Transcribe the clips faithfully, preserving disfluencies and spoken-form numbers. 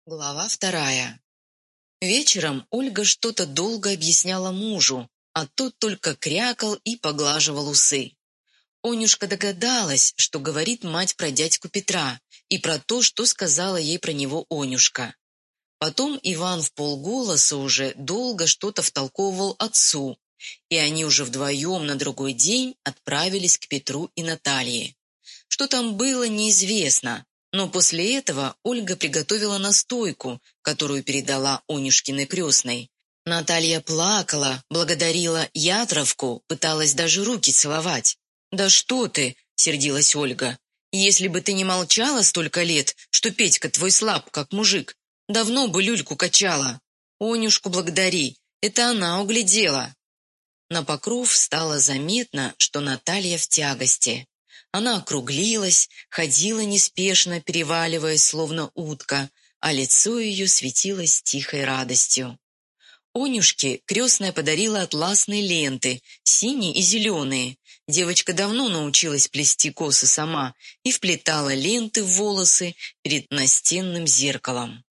Глава вторая. Вечером Ольга что-то долго объясняла мужу, а тот только крякал и поглаживал усы. Онюшка догадалась, что говорит мать про дядьку Петра и про то, что сказала ей про него Онюшка. Потом Иван вполголоса уже долго что-то втолковывал отцу, и они уже вдвоем на другой день отправились к Петру и Наталье. Что там было, неизвестно. Но после этого Ольга приготовила настойку, которую передала Онюшкиной крестной. Наталья плакала, благодарила Ятровку, пыталась даже руки целовать. «Да что ты!» — сердилась Ольга. «Если бы ты не молчала столько лет, что Петька твой слаб, как мужик, давно бы люльку качала. Онюшку благодари, это она углядела». На покров стало заметно, что Наталья в тягости. Она округлилась, ходила неспешно, переваливаясь, словно утка, а лицо ее светилось тихой радостью. Онюшке крестная подарила атласные ленты, синие и зеленые. Девочка давно научилась плести косы сама и вплетала ленты в волосы перед настенным зеркалом.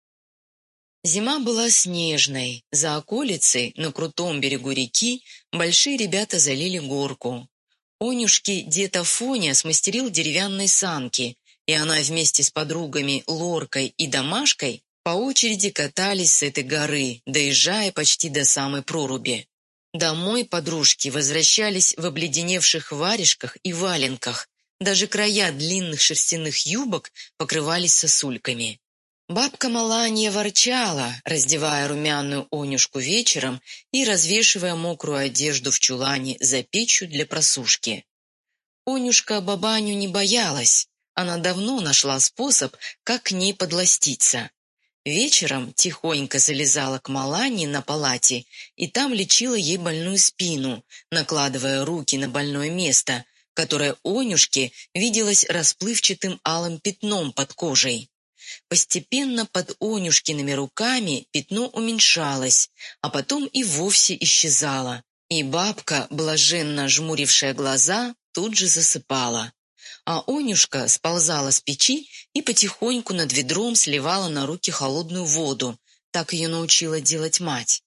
Зима была снежной. За околицей, на крутом берегу реки, большие ребята залили горку. Онюшке дед Афоня смастерил деревянные санки, и она вместе с подругами Лоркой и Домашкой по очереди катались с этой горы, доезжая почти до самой проруби. Домой подружки возвращались в обледеневших варежках и валенках, даже края длинных шерстяных юбок покрывались сосульками. Бабка Маланья ворчала, раздевая румяную Онюшку вечером и развешивая мокрую одежду в чулане за печью для просушки. Онюшка бабаню не боялась, она давно нашла способ, как к ней подластиться. Вечером тихонько залезала к Маланье на палате и там лечила ей больную спину, накладывая руки на больное место, которое Онюшке виделось расплывчатым алым пятном под кожей. Постепенно под Онюшкиными руками пятно уменьшалось, а потом и вовсе исчезало, и бабка, блаженно жмурившая глаза, тут же засыпала. А Онюшка сползала с печи и потихоньку над ведром сливала на руки холодную воду, так ее научила делать мать.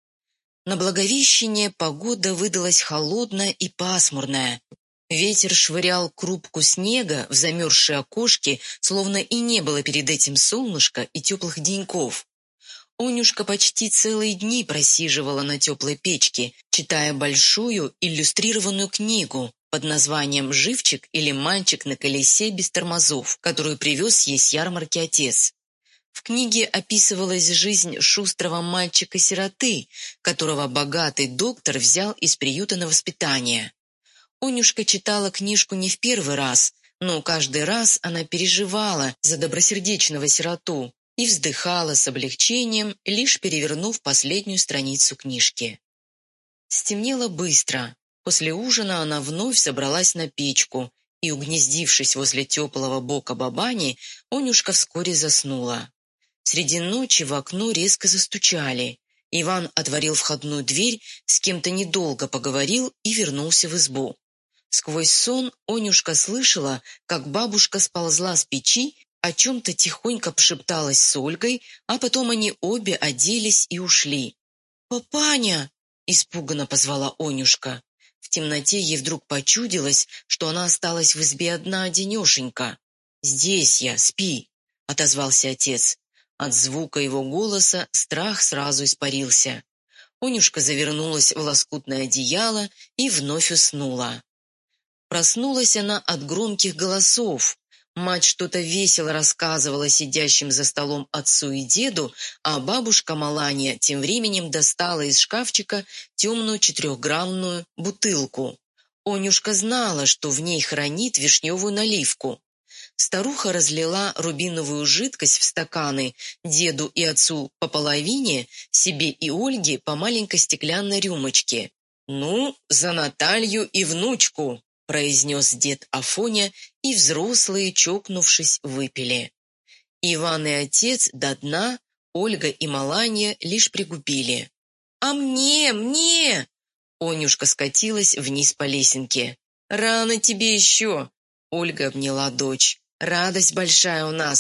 На Благовещение погода выдалась холодная и пасмурная. Ветер швырял крупку снега в замерзшие окошки, словно и не было перед этим солнышка и теплых деньков. Онюшка почти целые дни просиживала на теплой печке, читая большую иллюстрированную книгу под названием «Живчик или мальчик на колесе без тормозов», которую привез ей с ярмарки отец. В книге описывалась жизнь шустрого мальчика-сироты, которого богатый доктор взял из приюта на воспитание. Онюшка читала книжку не в первый раз, но каждый раз она переживала за добросердечного сироту и вздыхала с облегчением, лишь перевернув последнюю страницу книжки. Стемнело быстро. После ужина она вновь забралась на печку, и, угнездившись возле теплого бока бабани, Онюшка вскоре заснула. Среди ночи в окно резко застучали. Иван отворил входную дверь, с кем-то недолго поговорил и вернулся в избу. Сквозь сон Онюшка слышала, как бабушка сползла с печи, о чем-то тихонько пошепталась с Ольгой, а потом они обе оделись и ушли. «Папаня!» — испуганно позвала Онюшка. В темноте ей вдруг почудилось, что она осталась в избе одна-одинешенька. «Здесь я, спи!» — отозвался отец. От звука его голоса страх сразу испарился. Онюшка завернулась в лоскутное одеяло и вновь уснула. Проснулась она от громких голосов. Мать что-то весело рассказывала сидящим за столом отцу и деду, а бабушка Маланья тем временем достала из шкафчика темную четырехграммную бутылку. Онюшка знала, что в ней хранит вишневую наливку. Старуха разлила рубиновую жидкость в стаканы, деду и отцу по половине, себе и Ольге по маленькой стеклянной рюмочке. «Ну, за Наталью и внучку!» — произнес дед Афоня, и взрослые, чокнувшись, выпили. Иван и отец до дна, Ольга и Маланья лишь пригубили. «А мне, мне!» Онюшка скатилась вниз по лесенке. «Рано тебе еще!» Ольга обняла дочь. «Радость большая у нас.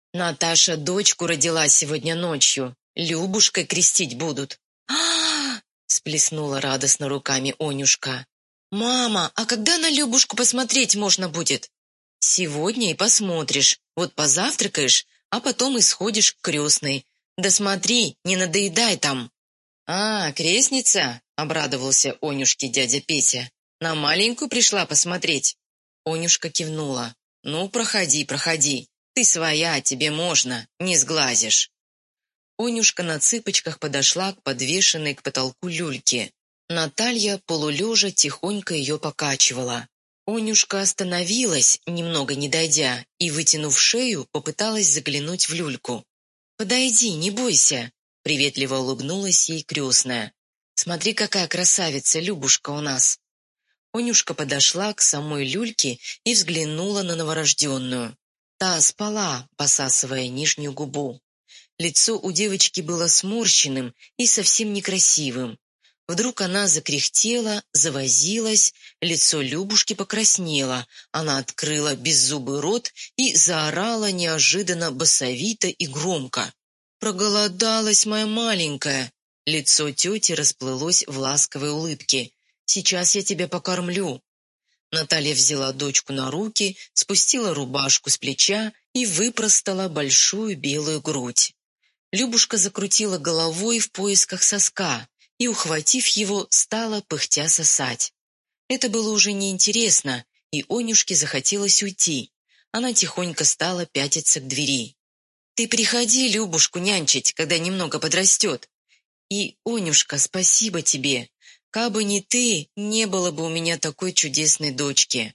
Наташа дочку родила сегодня ночью. Любушкой крестить будут. а сплеснула радостно руками Онюшка. «Мама, а когда на Любушку посмотреть можно будет?» «Сегодня и посмотришь. Вот позавтракаешь, а потом и сходишь к крестной. Да смотри, не надоедай там». «А, крестница?» — обрадовался Онюшке дядя Петя. «На маленькую пришла посмотреть». Онюшка кивнула. «Ну, проходи, проходи. Ты своя, тебе можно, не сглазишь». Онюшка на цыпочках подошла к подвешенной к потолку люльке. Наталья, полулежа, тихонько ее покачивала. Онюшка остановилась, немного не дойдя, и, вытянув шею, попыталась заглянуть в люльку. «Подойди, не бойся», — приветливо улыбнулась ей крестная. «Смотри, какая красавица Любушка у нас». Онюшка подошла к самой люльке и взглянула на новорожденную. Та спала, посасывая нижнюю губу. Лицо у девочки было сморщенным и совсем некрасивым. Вдруг она закряхтела, завозилась, лицо Любушки покраснело, она открыла беззубый рот и заорала неожиданно басовито и громко. «Проголодалась моя маленькая!» Лицо тети расплылось в ласковой улыбке. «Сейчас я тебя покормлю». Наталья взяла дочку на руки, спустила рубашку с плеча и выпростала большую белую грудь. Любушка закрутила головой в поисках соска и, ухватив его, стала пыхтя сосать. Это было уже неинтересно, и Онюшке захотелось уйти. Она тихонько стала пятиться к двери. «Ты приходи Любушку нянчить, когда немного подрастет. И, Онюшка, спасибо тебе. Кабы не ты, не было бы у меня такой чудесной дочки».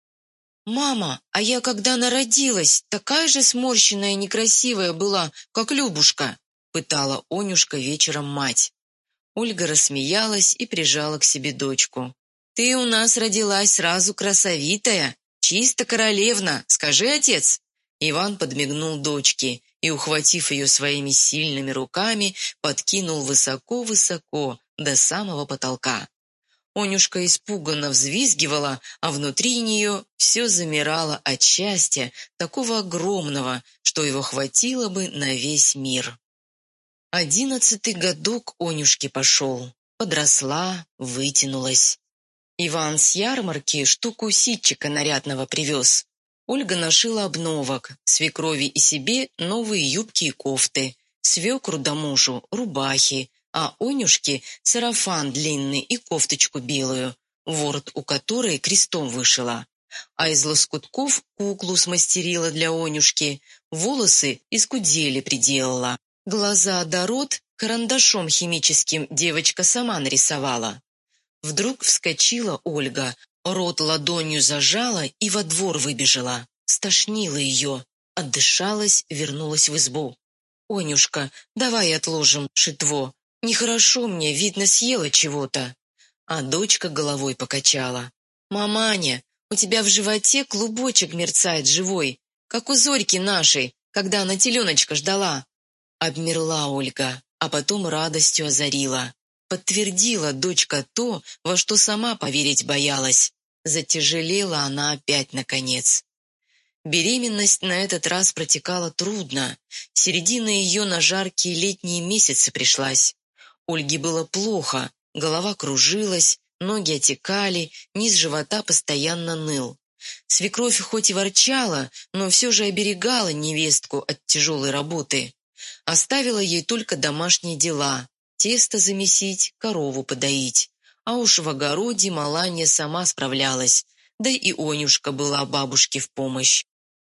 «Мама, а я когда народилась, такая же сморщенная и некрасивая была, как Любушка», пытала Онюшка вечером мать. Ольга рассмеялась и прижала к себе дочку. «Ты у нас родилась сразу красовитая, чисто королевна, скажи, отец». Иван подмигнул дочке и, ухватив ее своими сильными руками, подкинул высоко-высоко до самого потолка. Онюшка испуганно взвизгивала, а внутри нее все замирало от счастья, такого огромного, что его хватило бы на весь мир. Одиннадцатый годок Онюшке пошел. Подросла, вытянулась. Иван с ярмарки штуку ситчика нарядного привез. Ольга нашила обновок, свекрови и себе новые юбки и кофты, свекру да мужу рубахи, а Онюшке сарафан длинный и кофточку белую, ворот у которой крестом вышила. А из лоскутков куклу смастерила для Онюшки, волосы из кудели приделала. Глаза да рот карандашом химическим девочка сама нарисовала. Вдруг вскочила Ольга, рот ладонью зажала и во двор выбежала. Стошнило ее, отдышалась, вернулась в избу. «Онюшка, давай отложим шитво. Нехорошо мне, видно, съела чего-то». А дочка головой покачала. «Маманя, у тебя в животе клубочек мерцает живой, как у Зорьки нашей, когда она теленочка ждала». Обмерла Ольга, а потом радостью озарила. Подтвердила дочка то, во что сама поверить боялась. Затяжелела она опять наконец. Беременность на этот раз протекала трудно. Середина ее на жаркие летние месяцы пришлась. Ольге было плохо, голова кружилась, ноги отекали, низ живота постоянно ныл. Свекровь хоть и ворчала, но все же оберегала невестку от тяжелой работы. Оставила ей только домашние дела – тесто замесить, корову подоить. А уж в огороде Маланья сама справлялась, да и Онюшка была бабушке в помощь.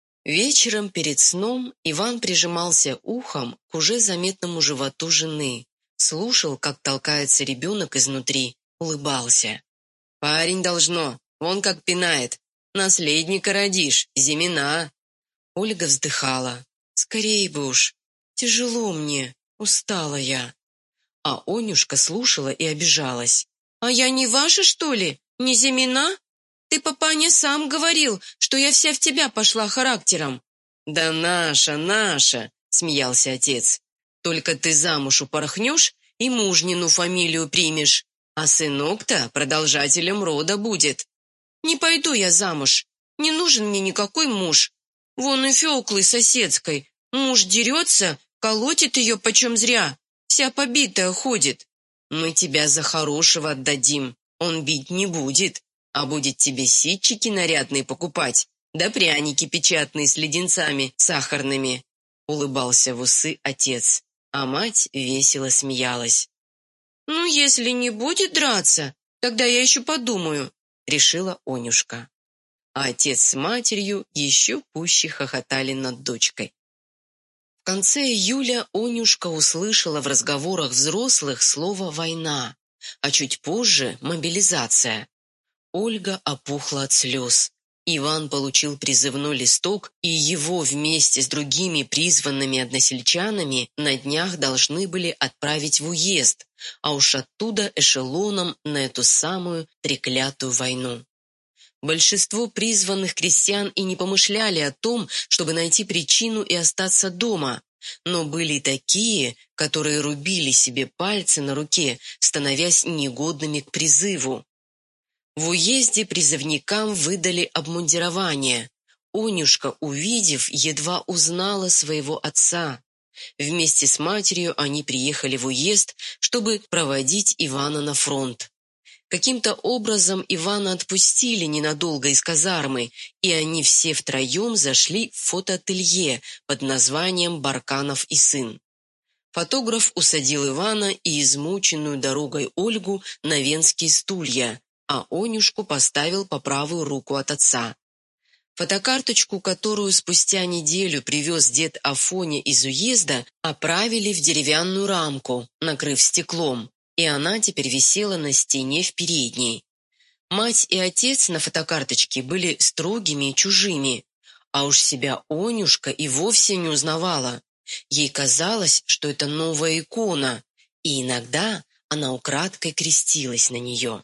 Вечером перед сном Иван прижимался ухом к уже заметному животу жены, слушал, как толкается ребенок изнутри, улыбался. «Парень должно, вон как пинает. Наследника родишь, Зимина». Ольга вздыхала. «Скорей бы уж. Тяжело мне, устала я». А Онюшка слушала и обижалась. «А я не ваша, что ли? Не Зимина? Ты, папаня, сам говорил, что я вся в тебя пошла характером». «Да наша, наша», — смеялся отец. «Только ты замуж упорхнешь и мужнину фамилию примешь, а сынок-то продолжателем рода будет». «Не пойду я замуж, не нужен мне никакой муж. Вон и Феклы соседской, Муж дерется, колотит ее почем зря, вся побитая ходит. Мы тебя за хорошего отдадим, он бить не будет, а будет тебе ситчики нарядные покупать, да пряники печатные с леденцами сахарными», — улыбался в усы отец, а мать весело смеялась. «Ну, если не будет драться, тогда я еще подумаю», — решила Онюшка. А отец с матерью еще пуще хохотали над дочкой. В конце июля Онюшка услышала в разговорах взрослых слово «война», а чуть позже «мобилизация». Ольга опухла от слез. Иван получил призывной листок, и его вместе с другими призванными односельчанами на днях должны были отправить в уезд, а уж оттуда эшелоном на эту самую треклятую войну. Большинство призванных крестьян и не помышляли о том, чтобы найти причину и остаться дома, но были такие, которые рубили себе пальцы на руке, становясь негодными к призыву. В уезде призывникам выдали обмундирование. Онюшка, увидев, едва узнала своего отца. Вместе с матерью они приехали в уезд, чтобы проводить Ивана на фронт. Каким-то образом Ивана отпустили ненадолго из казармы, и они все втроем зашли в фотоателье под названием «Барканов и сын». Фотограф усадил Ивана и измученную дорогой Ольгу на венские стулья, а Онюшку поставил по правую руку от отца. Фотокарточку, которую спустя неделю привез дед Афоня из уезда, оправили в деревянную рамку, накрыв стеклом, и она теперь висела на стене в передней. Мать и отец на фотокарточке были строгими и чужими, а уж себя Онюшка и вовсе не узнавала. Ей казалось, что это новая икона, и иногда она украдкой крестилась на нее.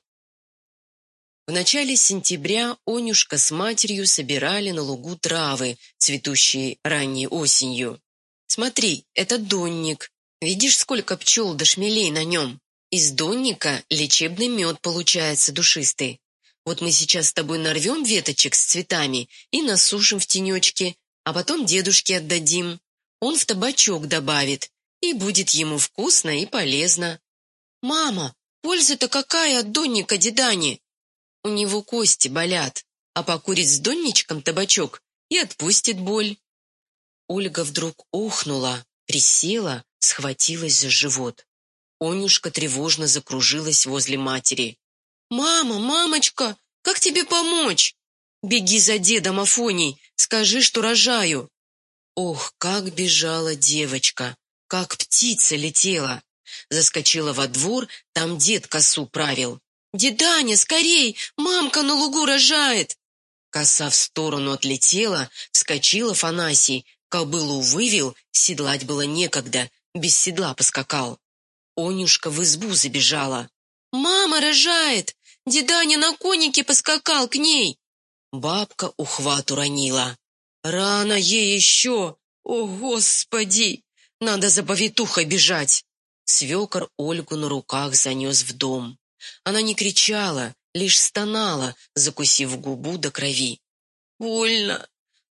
В начале сентября Онюшка с матерью собирали на лугу травы, цветущие ранней осенью. «Смотри, это донник. Видишь, сколько пчел да шмелей на нем? Из донника лечебный мед получается душистый. Вот мы сейчас с тобой нарвем веточек с цветами и насушим в тенечке, а потом дедушке отдадим. Он в табачок добавит, и будет ему вкусно и полезно». «Мама, польза-то какая от донника дедани?» «У него кости болят, а покурить с донничком табачок и отпустит боль». Ольга вдруг охнула, присела, схватилась за живот. Онюшка тревожно закружилась возле матери. «Мама, мамочка, как тебе помочь? Беги за дедом Афоней, скажи, что рожаю». Ох, как бежала девочка, как птица летела. Заскочила во двор, там дед косу правил. «Деданя, скорей! Мамка на лугу рожает!» Коса в сторону отлетела, вскочил Афанасий, кобылу вывел, седлать было некогда, без седла поскакал. Онюшка в избу забежала. «Мама рожает! Деданя на конике поскакал к ней!» Бабка ухват уронила. «Рано ей еще! О, Господи! Надо за повитухой бежать!» Свекор Ольгу на руках занес в дом. Она не кричала, лишь стонала, закусив губу до крови. «Больно,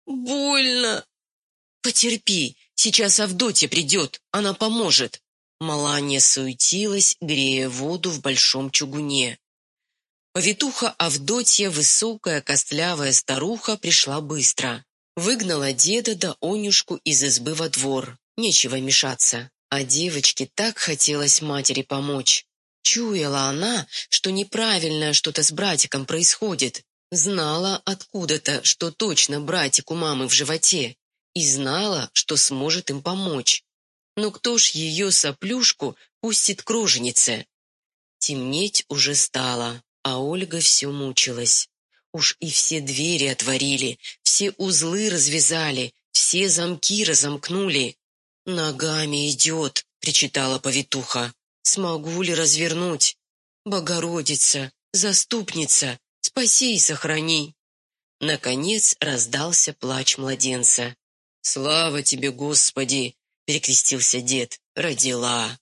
больно!» «Потерпи, сейчас Авдотья придет, она поможет!» Маланья суетилась, грея воду в большом чугуне. Повитуха Авдотья, высокая костлявая старуха, пришла быстро. Выгнала деда да Онюшку из избы во двор. Нечего мешаться. А девочке так хотелось матери помочь. Чуяла она, что неправильное что-то с братиком происходит. Знала откуда-то, что точно братик у мамы в животе. И знала, что сможет им помочь. Но кто ж ее соплюшку пустит к роженице? Темнеть уже стало, а Ольга все мучилась. Уж и все двери отворили, все узлы развязали, все замки разомкнули. «Ногами идет», — причитала повитуха. «Смогу ли развернуть? Богородица, заступница, спаси и сохрани». Наконец раздался плач младенца. «Слава тебе, Господи!» — перекрестился дед. «Родила».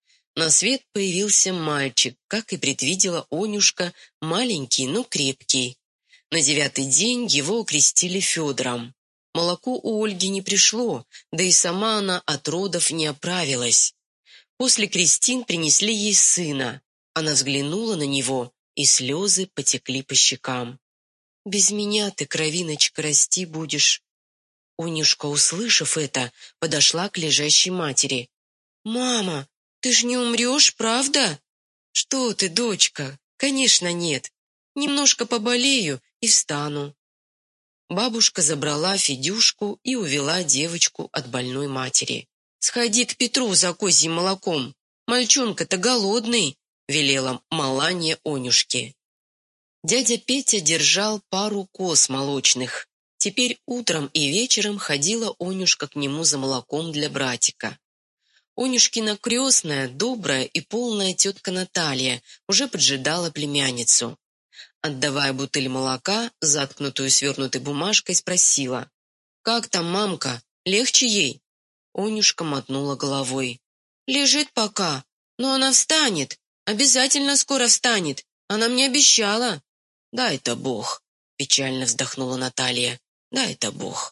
На свет появился мальчик, как и предвидела Онюшка, маленький, но крепкий. На девятый день его окрестили Федором. Молоко у Ольги не пришло, да и сама она от родов не оправилась. После крестин принесли ей сына. Она взглянула на него, и слезы потекли по щекам. «Без меня ты, кровиночка, расти будешь». Онюшка, услышав это, подошла к лежащей матери. «Мама, ты ж не умрешь, правда?» «Что ты, дочка? Конечно, нет. Немножко поболею и встану». Бабушка забрала Федюшку и увела девочку от больной матери. «Сходи к Петру за козьим молоком. Мальчонка-то голодный», — велела Маланья Онюшке. Дядя Петя держал пару коз молочных. Теперь утром и вечером ходила Онюшка к нему за молоком для братика. Онюшкина крестная, добрая и полная тетка Наталья уже поджидала племянницу. Отдавая бутыль молока, заткнутую свернутой бумажкой, спросила: «Как там мамка? Легче ей?» Онюшка мотнула головой. «Лежит пока, но она встанет. Обязательно скоро встанет. Она мне обещала». «Дай-то Бог», — печально вздохнула Наталья. «Дай-то Бог».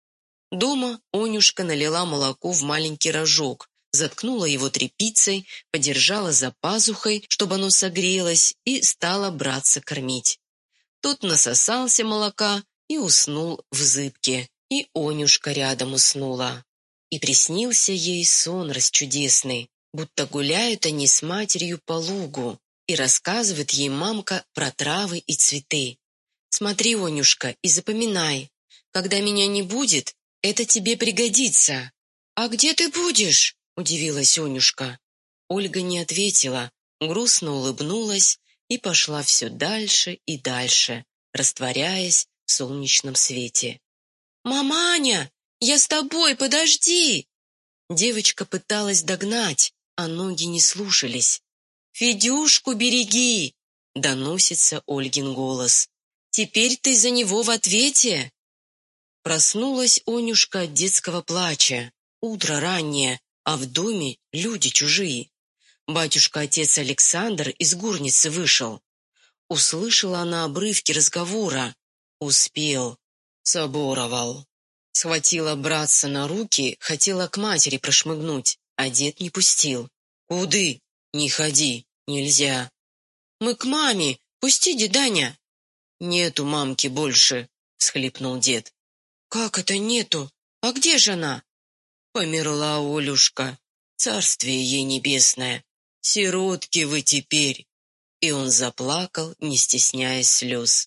Дома Онюшка налила молоко в маленький рожок, заткнула его тряпицей, подержала за пазухой, чтобы оно согрелось, и стала братца кормить. Тот насосался молока и уснул в зыбке, и Онюшка рядом уснула. И приснился ей сон расчудесный, будто гуляют они с матерью по лугу, и рассказывает ей мамка про травы и цветы. «Смотри, Онюшка, и запоминай. Когда меня не будет, это тебе пригодится». «А где ты будешь?» — удивилась Онюшка. Ольга не ответила, грустно улыбнулась и пошла все дальше и дальше, растворяясь в солнечном свете. «Маманя, я с тобой, подожди!» Девочка пыталась догнать, а ноги не слушались. «Федюшку береги!» — доносится Ольгин голос. «Теперь ты за него в ответе!» Проснулась Онюшка от детского плача. Утро раннее, а в доме люди чужие. Батюшка-отец Александр из горницы вышел. Услышала она обрывки разговора. Успел. Соборовал. Схватила братца на руки, хотела к матери прошмыгнуть, а дед не пустил. «Куды? Не ходи, нельзя». «Мы к маме, пусти, деданя». «Нету мамки больше», — всхлипнул дед. «Как это нету? А где же она?» «Померла Олюшка, царствие ей небесное. Сиротки вы теперь!» И он заплакал, не стесняясь слез.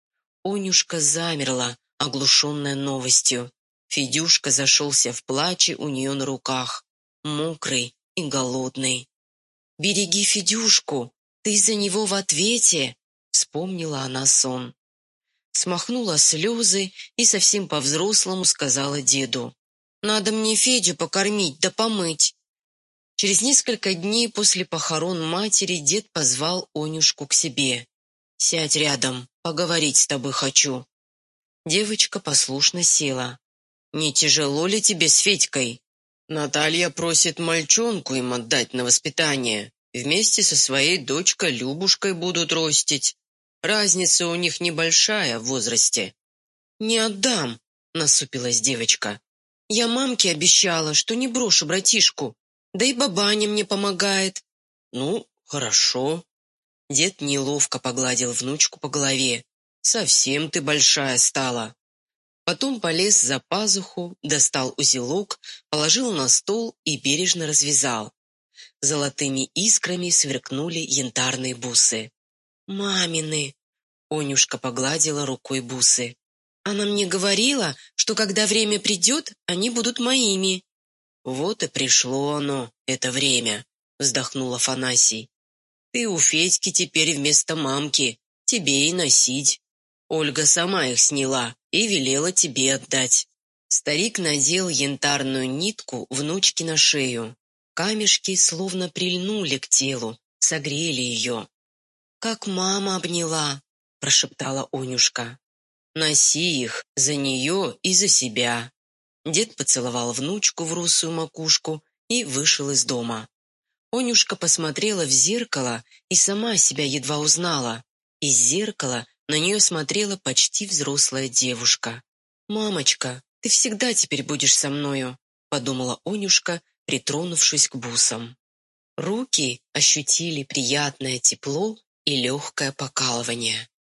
Онюшка замерла, оглушенная новостью. Федюшка зашелся в плаче у нее на руках, мокрый и голодный. «Береги Федюшку, ты за него в ответе!» — вспомнила она сон. Смахнула слезы и совсем по-взрослому сказала деду: «Надо мне Федю покормить да помыть». Через несколько дней после похорон матери дед позвал Онюшку к себе. «Сядь рядом, поговорить с тобой хочу». Девочка послушно села. «Не тяжело ли тебе с Федькой?» «Наталья просит мальчонку им отдать на воспитание. Вместе со своей дочкой Любушкой будут ростить. Разница у них небольшая в возрасте». «Не отдам», — насупилась девочка. «Я мамке обещала, что не брошу братишку, да и бабаня мне помогает». «Ну, хорошо». Дед неловко погладил внучку по голове. «Совсем ты большая стала». Потом полез за пазуху, достал узелок, положил на стол и бережно развязал. Золотыми искрами сверкнули янтарные бусы. «Мамины!» — Онюшка погладила рукой бусы. «Она мне говорила, что когда время придет, они будут моими». «Вот и пришло оно, это время», — вздохнул Афанасий. «Ты у Федьки теперь вместо мамки, тебе и носить. Ольга сама их сняла и велела тебе отдать». Старик надел янтарную нитку внучке на шею. Камешки словно прильнули к телу, согрели ее. «Как мама обняла», — прошептала Онюшка. «Носи их за нее и за себя». Дед поцеловал внучку в русую макушку и вышел из дома. Онюшка посмотрела в зеркало и сама себя едва узнала. Из зеркала на нее смотрела почти взрослая девушка. «Мамочка, Ты всегда теперь будешь со мною», — подумала Онюшка, притронувшись к бусам. Руки ощутили приятное тепло и легкое покалывание.